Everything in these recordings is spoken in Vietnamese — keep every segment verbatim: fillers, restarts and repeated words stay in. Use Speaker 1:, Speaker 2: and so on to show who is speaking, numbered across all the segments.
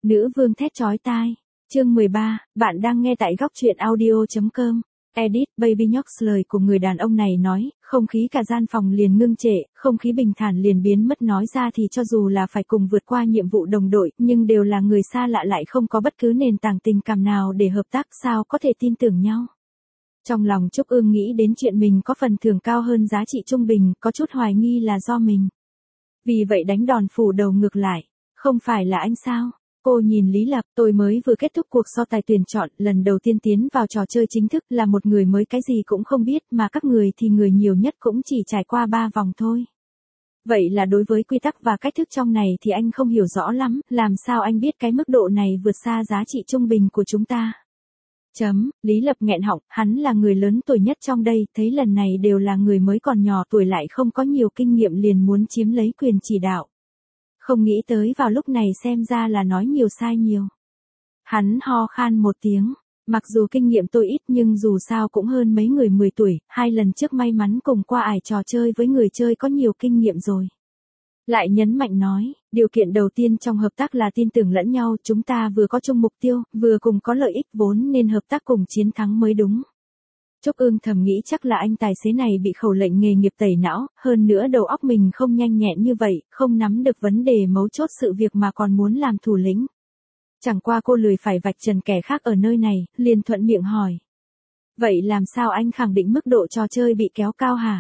Speaker 1: Nữ vương thét chói tai. Chương mười ba, bạn đang nghe tại góc truyện audio.com. Edit, Baby Nhóc lời của người đàn ông này nói, không khí cả gian phòng liền ngưng trệ, không khí bình thản liền biến mất, nói ra thì cho dù là phải cùng vượt qua nhiệm vụ đồng đội, nhưng đều là người xa lạ lại không có bất cứ nền tảng tình cảm nào để hợp tác, sao có thể tin tưởng nhau. Trong lòng Trúc Ương nghĩ đến chuyện mình có phần thưởng cao hơn giá trị trung bình, có chút hoài nghi là do mình. Vì vậy đánh đòn phủ đầu ngược lại, không phải là anh sao? Cô nhìn Lý Lập, tôi mới vừa kết thúc cuộc so tài tuyển chọn, lần đầu tiên tiến vào trò chơi chính thức, là một người mới cái gì cũng không biết, mà các người thì người nhiều nhất cũng chỉ trải qua ba vòng thôi. Vậy là đối với quy tắc và cách thức trong này thì anh không hiểu rõ lắm, làm sao anh biết cái mức độ này vượt xa giá trị trung bình của chúng ta? Chấm, Lý Lập nghẹn họng, hắn là người lớn tuổi nhất trong đây, thấy lần này đều là người mới còn nhỏ tuổi lại không có nhiều kinh nghiệm liền muốn chiếm lấy quyền chỉ đạo. Không nghĩ tới vào lúc này xem ra là nói nhiều sai nhiều. Hắn ho khan một tiếng, mặc dù kinh nghiệm tôi ít nhưng dù sao cũng hơn mấy người mười tuổi, hai lần trước may mắn cùng qua ải trò chơi với người chơi có nhiều kinh nghiệm rồi. Lại nhấn mạnh nói, điều kiện đầu tiên trong hợp tác là tin tưởng lẫn nhau, chúng ta vừa có chung mục tiêu, vừa cùng có lợi ích vốn nên hợp tác cùng chiến thắng mới đúng. Trúc Ương thầm nghĩ chắc là anh tài xế này bị khẩu lệnh nghề nghiệp tẩy não, hơn nữa đầu óc mình không nhanh nhẹn như vậy, không nắm được vấn đề mấu chốt sự việc mà còn muốn làm thủ lĩnh. Chẳng qua cô lười phải vạch trần kẻ khác ở nơi này, liền thuận miệng hỏi. Vậy làm sao anh khẳng định mức độ trò chơi bị kéo cao hả?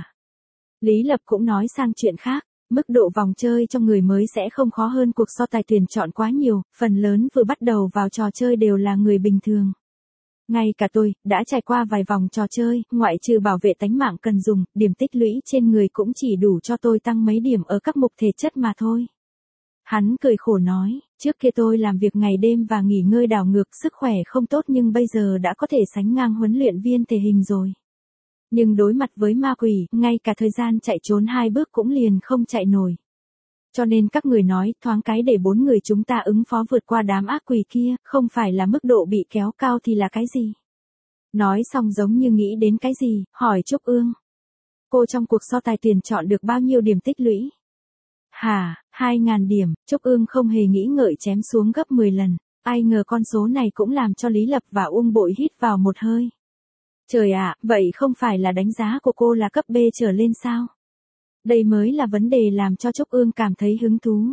Speaker 1: Lý Lập cũng nói sang chuyện khác, mức độ vòng chơi trong người mới sẽ không khó hơn cuộc so tài tuyển chọn quá nhiều, phần lớn vừa bắt đầu vào trò chơi đều là người bình thường. Ngay cả tôi, đã trải qua vài vòng trò chơi, ngoại trừ bảo vệ tánh mạng cần dùng, điểm tích lũy trên người cũng chỉ đủ cho tôi tăng mấy điểm ở các mục thể chất mà thôi. Hắn cười khổ nói, trước kia tôi làm việc ngày đêm và nghỉ ngơi đảo ngược, sức khỏe không tốt nhưng bây giờ đã có thể sánh ngang huấn luyện viên thể hình rồi. Nhưng đối mặt với ma quỷ, ngay cả thời gian chạy trốn hai bước cũng liền không chạy nổi. Cho nên các người nói, thoáng cái để bốn người chúng ta ứng phó vượt qua đám ác quỷ kia, không phải là mức độ bị kéo cao thì là cái gì? Nói xong giống như nghĩ đến cái gì, hỏi Trúc Ương. Cô trong cuộc so tài tuyển chọn được bao nhiêu điểm tích lũy? Hả, hai ngàn điểm, Trúc Ương không hề nghĩ ngợi chém xuống gấp mười lần. Ai ngờ con số này cũng làm cho Lý Lập và Uông Bội hít vào một hơi. Trời ạ, vậy không phải là đánh giá của cô là cấp B trở lên sao? Đây mới là vấn đề làm cho Trúc Ương cảm thấy hứng thú.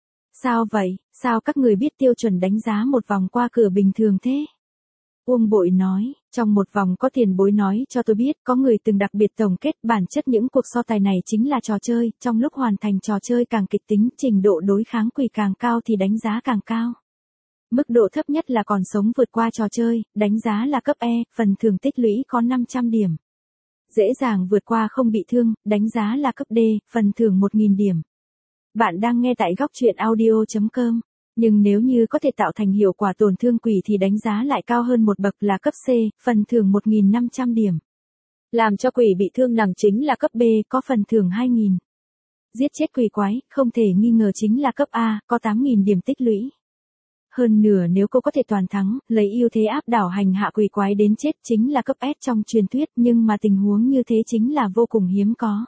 Speaker 1: Sao vậy, sao các người biết tiêu chuẩn đánh giá một vòng qua cửa bình thường thế? Uông Bội nói, trong một vòng có tiền bối nói cho tôi biết có người từng đặc biệt tổng kết bản chất những cuộc so tài này chính là trò chơi, trong lúc hoàn thành trò chơi càng kịch tính, trình độ đối kháng quỷ càng cao thì đánh giá càng cao. Mức độ thấp nhất là còn sống vượt qua trò chơi, đánh giá là cấp E, phần thưởng tích lũy có năm trăm điểm. Dễ dàng vượt qua không bị thương, đánh giá là cấp D, phần thưởng một nghìn điểm. Bạn đang nghe tại góc truyện audio.com. Nhưng nếu như có thể tạo thành hiệu quả tổn thương quỷ thì đánh giá lại cao hơn một bậc là cấp C, phần thưởng một nghìn năm trăm điểm. Làm cho quỷ bị thương nặng chính là cấp B, có phần thưởng hai nghìn. Giết chết quỷ quái, không thể nghi ngờ chính là cấp A, có tám nghìn điểm tích lũy. Hơn nửa nếu cô có thể toàn thắng, lấy ưu thế áp đảo hành hạ quỷ quái đến chết chính là cấp S trong truyền thuyết, nhưng mà tình huống như thế chính là vô cùng hiếm có.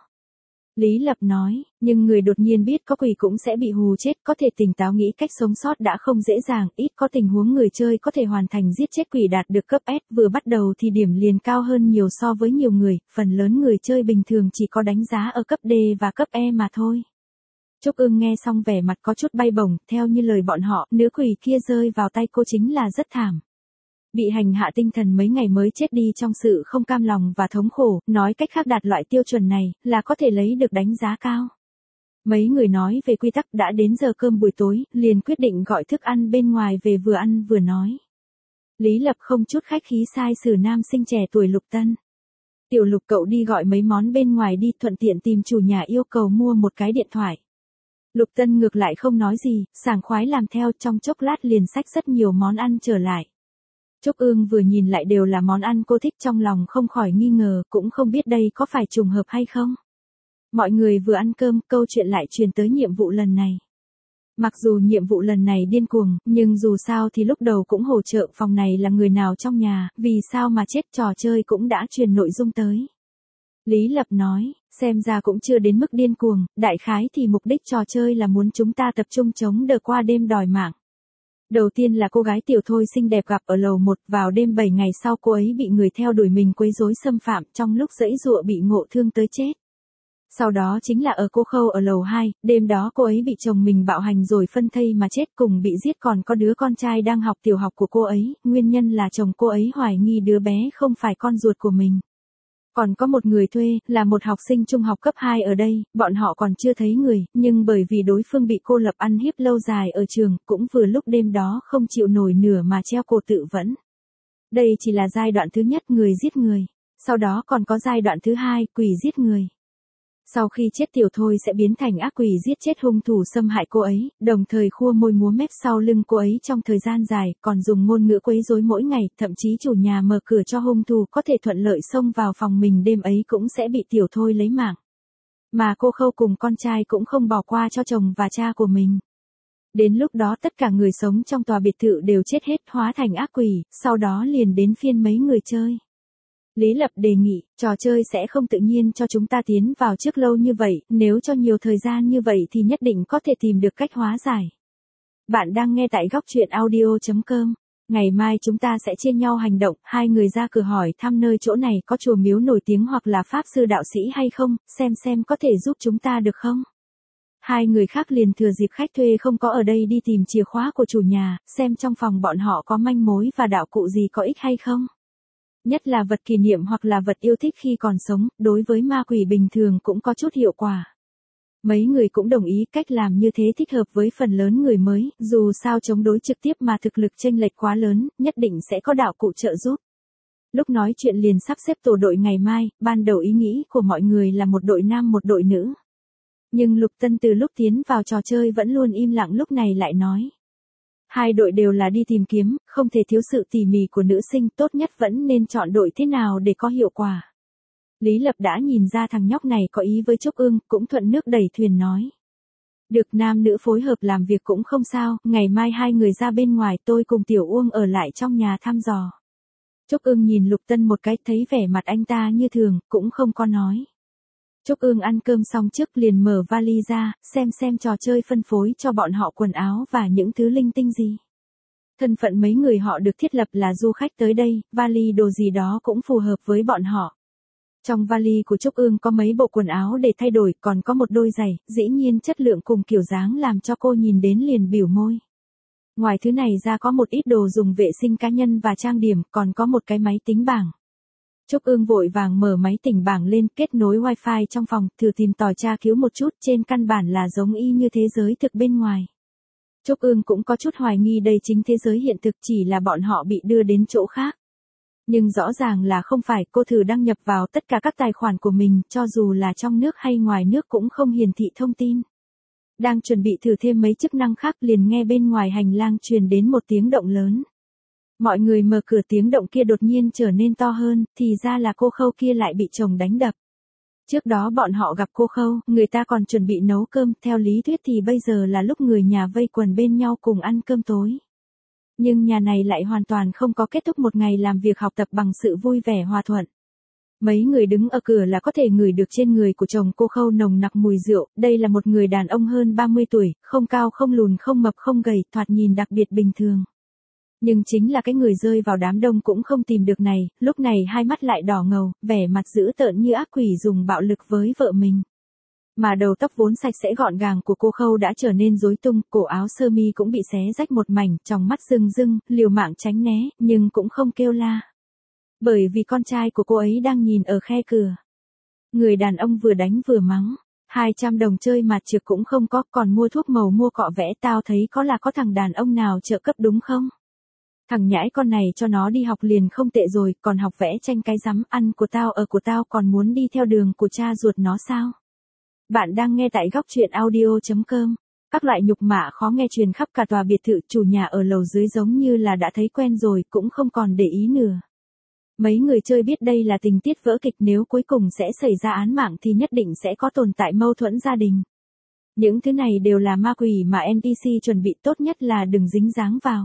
Speaker 1: Lý Lập nói, nhưng người đột nhiên biết có quỷ cũng sẽ bị hù chết, có thể tỉnh táo nghĩ cách sống sót đã không dễ dàng, ít có tình huống người chơi có thể hoàn thành giết chết quỷ đạt được cấp S, vừa bắt đầu thì điểm liền cao hơn nhiều so với nhiều người, phần lớn người chơi bình thường chỉ có đánh giá ở cấp D và cấp E mà thôi. Trúc Ương nghe xong vẻ mặt có chút bay bổng, theo như lời bọn họ, nữ quỷ kia rơi vào tay cô chính là rất thảm. Bị hành hạ tinh thần mấy ngày mới chết đi trong sự không cam lòng và thống khổ, nói cách khác đạt loại tiêu chuẩn này, là có thể lấy được đánh giá cao. Mấy người nói về quy tắc đã đến giờ cơm buổi tối, liền quyết định gọi thức ăn bên ngoài về vừa ăn vừa nói. Lý Lập không chút khách khí sai xử nam sinh trẻ tuổi Lục Tân. Tiểu Lục cậu đi gọi mấy món bên ngoài đi, thuận tiện tìm chủ nhà yêu cầu mua một cái điện thoại. Lục Tân ngược lại không nói gì, sảng khoái làm theo, trong chốc lát liền xách rất nhiều món ăn trở lại. Trúc Ương vừa nhìn lại đều là món ăn cô thích, trong lòng không khỏi nghi ngờ, cũng không biết đây có phải trùng hợp hay không. Mọi người vừa ăn cơm, câu chuyện lại truyền tới nhiệm vụ lần này. Mặc dù nhiệm vụ lần này điên cuồng, nhưng dù sao thì lúc đầu cũng hỗ trợ phòng này là người nào trong nhà, vì sao mà chết, trò chơi cũng đã truyền nội dung tới. Lý Lập nói, xem ra cũng chưa đến mức điên cuồng, đại khái thì mục đích trò chơi là muốn chúng ta tập trung chống đỡ qua đêm đòi mạng. Đầu tiên là cô gái Tiểu Thôi xinh đẹp gặp ở lầu một, vào đêm bảy ngày sau cô ấy bị người theo đuổi mình quấy rối xâm phạm, trong lúc giãy giụa bị ngộ thương tới chết. Sau đó chính là ở cô Khâu ở lầu hai, đêm đó cô ấy bị chồng mình bạo hành rồi phân thây mà chết, cùng bị giết, còn có đứa con trai đang học tiểu học của cô ấy, nguyên nhân là chồng cô ấy hoài nghi đứa bé không phải con ruột của mình. Còn có một người thuê, là một học sinh trung học cấp hai ở đây, bọn họ còn chưa thấy người, nhưng bởi vì đối phương bị cô lập ăn hiếp lâu dài ở trường, cũng vừa lúc đêm đó không chịu nổi nửa mà treo cổ tự vẫn. Đây chỉ là giai đoạn thứ nhất, người giết người. Sau đó còn có giai đoạn thứ hai, quỷ giết người. Sau khi chết Tiểu Thôi sẽ biến thành ác quỷ giết chết hung thủ xâm hại cô ấy, đồng thời khua môi múa mép sau lưng cô ấy trong thời gian dài, còn dùng ngôn ngữ quấy rối mỗi ngày, thậm chí chủ nhà mở cửa cho hung thủ có thể thuận lợi xông vào phòng mình, đêm ấy cũng sẽ bị Tiểu Thôi lấy mạng. Mà cô Khâu cùng con trai cũng không bỏ qua cho chồng và cha của mình. Đến lúc đó tất cả người sống trong tòa biệt thự đều chết hết, hóa thành ác quỷ, sau đó liền đến phiên mấy người chơi. Lý Lập đề nghị, trò chơi sẽ không tự nhiên cho chúng ta tiến vào trước lâu như vậy, nếu cho nhiều thời gian như vậy thì nhất định có thể tìm được cách hóa giải. Bạn đang nghe tại góc truyện audio chấm com. Ngày mai chúng ta sẽ chia nhau hành động, hai người ra cửa hỏi thăm nơi chỗ này có chùa miếu nổi tiếng hoặc là pháp sư đạo sĩ hay không, xem xem có thể giúp chúng ta được không. Hai người khác liền thừa dịp khách thuê không có ở đây đi tìm chìa khóa của chủ nhà, xem trong phòng bọn họ có manh mối và đạo cụ gì có ích hay không. Nhất là vật kỷ niệm hoặc là vật yêu thích khi còn sống, đối với ma quỷ bình thường cũng có chút hiệu quả. Mấy người cũng đồng ý cách làm như thế thích hợp với phần lớn người mới, dù sao chống đối trực tiếp mà thực lực chênh lệch quá lớn, nhất định sẽ có đạo cụ trợ giúp. Lúc nói chuyện liền sắp xếp tổ đội ngày mai, ban đầu ý nghĩ của mọi người là một đội nam một đội nữ. Nhưng Lục Tân từ lúc tiến vào trò chơi vẫn luôn im lặng, lúc này lại nói. Hai đội đều là đi tìm kiếm, không thể thiếu sự tỉ mỉ của nữ sinh, tốt nhất vẫn nên chọn đội thế nào để có hiệu quả. Lý Lập đã nhìn ra thằng nhóc này có ý với Trúc Ương, cũng thuận nước đẩy thuyền nói. Được, nam nữ phối hợp làm việc cũng không sao, ngày mai hai người ra bên ngoài, tôi cùng Tiểu Uông ở lại trong nhà thăm dò. Trúc Ương nhìn Lục Tân một cái, thấy vẻ mặt anh ta như thường, cũng không có nói. Trúc Ương ăn cơm xong trước liền mở vali ra, xem xem trò chơi phân phối cho bọn họ quần áo và những thứ linh tinh gì. Thân phận mấy người họ được thiết lập là du khách tới đây, vali đồ gì đó cũng phù hợp với bọn họ. Trong vali của Trúc Ương có mấy bộ quần áo để thay đổi, còn có một đôi giày, dĩ nhiên chất lượng cùng kiểu dáng làm cho cô nhìn đến liền bỉu môi. Ngoài thứ này ra có một ít đồ dùng vệ sinh cá nhân và trang điểm, còn có một cái máy tính bảng. Trúc Ương vội vàng mở máy tính bảng lên, kết nối wifi trong phòng, thử tìm tòi tra cứu một chút, trên căn bản là giống y như thế giới thực bên ngoài. Trúc Ương cũng có chút hoài nghi đây chính thế giới hiện thực, chỉ là bọn họ bị đưa đến chỗ khác. Nhưng rõ ràng là không phải, cô thử đăng nhập vào tất cả các tài khoản của mình, cho dù là trong nước hay ngoài nước cũng không hiển thị thông tin. Đang chuẩn bị thử thêm mấy chức năng khác liền nghe bên ngoài hành lang truyền đến một tiếng động lớn. Mọi người mở cửa, tiếng động kia đột nhiên trở nên to hơn, thì ra là cô Khâu kia lại bị chồng đánh đập. Trước đó bọn họ gặp cô Khâu, người ta còn chuẩn bị nấu cơm, theo lý thuyết thì bây giờ là lúc người nhà vây quần bên nhau cùng ăn cơm tối. Nhưng nhà này lại hoàn toàn không có kết thúc một ngày làm việc học tập bằng sự vui vẻ hòa thuận. Mấy người đứng ở cửa là có thể ngửi được trên người của chồng cô Khâu nồng nặc mùi rượu, đây là một người đàn ông hơn ba mươi tuổi, không cao không lùn không mập không gầy, thoạt nhìn đặc biệt bình thường. Nhưng chính là cái người rơi vào đám đông cũng không tìm được này, lúc này hai mắt lại đỏ ngầu, vẻ mặt dữ tợn như ác quỷ dùng bạo lực với vợ mình. Mà đầu tóc vốn sạch sẽ gọn gàng của cô Khâu đã trở nên rối tung, cổ áo sơ mi cũng bị xé rách một mảnh, trong mắt rưng rưng, liều mạng tránh né, nhưng cũng không kêu la. Bởi vì con trai của cô ấy đang nhìn ở khe cửa. Người đàn ông vừa đánh vừa mắng, hai trăm đồng chơi mặt trược cũng không có, còn mua thuốc màu mua cọ vẽ, tao thấy có là có thằng đàn ông nào trợ cấp đúng không? Thằng nhãi con này cho nó đi học liền không tệ rồi, còn học vẽ tranh cái rắm, ăn của tao ở của tao, còn muốn đi theo đường của cha ruột nó sao? Bạn đang nghe tại góc truyện audio chấm com. Các loại nhục mạ khó nghe truyền khắp cả tòa biệt thự, chủ nhà ở lầu dưới giống như là đã thấy quen rồi, cũng không còn để ý nữa. Mấy người chơi biết đây là tình tiết vỡ kịch, nếu cuối cùng sẽ xảy ra án mạng thì nhất định sẽ có tồn tại mâu thuẫn gia đình. Những thứ này đều là ma quỷ mà en pê xê chuẩn bị, tốt nhất là đừng dính dáng vào.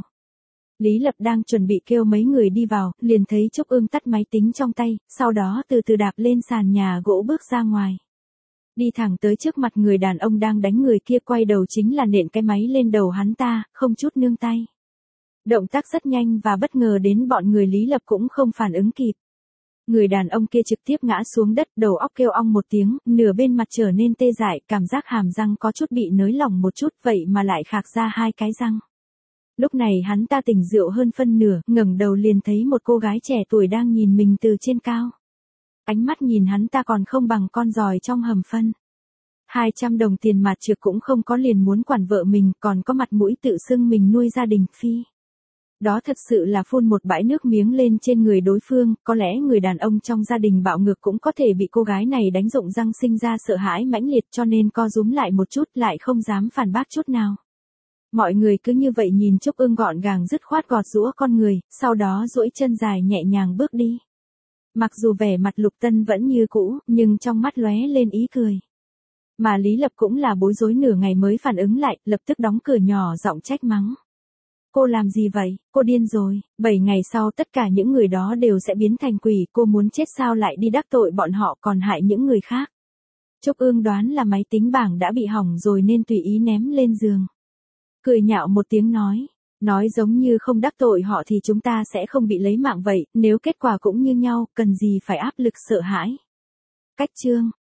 Speaker 1: Lý Lập đang chuẩn bị kêu mấy người đi vào, liền thấy Trúc Ương tắt máy tính trong tay, sau đó từ từ đạp lên sàn nhà gỗ bước ra ngoài. Đi thẳng tới trước mặt người đàn ông đang đánh người kia, quay đầu chính là nện cái máy lên đầu hắn ta, không chút nương tay. Động tác rất nhanh và bất ngờ đến bọn người Lý Lập cũng không phản ứng kịp. Người đàn ông kia trực tiếp ngã xuống đất, đầu óc kêu ong một tiếng, nửa bên mặt trở nên tê dại, cảm giác hàm răng có chút bị nới lỏng một chút, vậy mà lại khạc ra hai cái răng. Lúc này hắn ta tỉnh rượu hơn phân nửa, ngẩng đầu liền thấy một cô gái trẻ tuổi đang nhìn mình từ trên cao. Ánh mắt nhìn hắn ta còn không bằng con giòi trong hầm phân. hai trăm đồng tiền mặt trược cũng không có, liền muốn quản vợ mình, còn có mặt mũi tự xưng mình nuôi gia đình phi. Đó thật sự là phun một bãi nước miếng lên trên người đối phương, có lẽ người đàn ông trong gia đình bạo ngược cũng có thể bị cô gái này đánh rụng răng, sinh ra sợ hãi mãnh liệt, cho nên co rúm lại một chút, lại không dám phản bác chút nào. Mọi người cứ như vậy nhìn Trúc Ưng gọn gàng dứt khoát gọt giũa con người, sau đó duỗi chân dài nhẹ nhàng bước đi. Mặc dù vẻ mặt Lục Tân vẫn như cũ, nhưng trong mắt lóe lên ý cười. Mà Lý Lập cũng là bối rối nửa ngày mới phản ứng lại, lập tức đóng cửa nhỏ giọng trách mắng. Cô làm gì vậy, cô điên rồi, bảy ngày sau tất cả những người đó đều sẽ biến thành quỷ, cô muốn chết sao lại đi đắc tội bọn họ còn hại những người khác. Trúc Ương đoán là máy tính bảng đã bị hỏng rồi nên tùy ý ném lên giường. Cười nhạo một tiếng nói, nói giống như không đắc tội họ thì chúng ta sẽ không bị lấy mạng vậy, nếu kết quả cũng như nhau, cần gì phải áp lực sợ hãi. Cách chương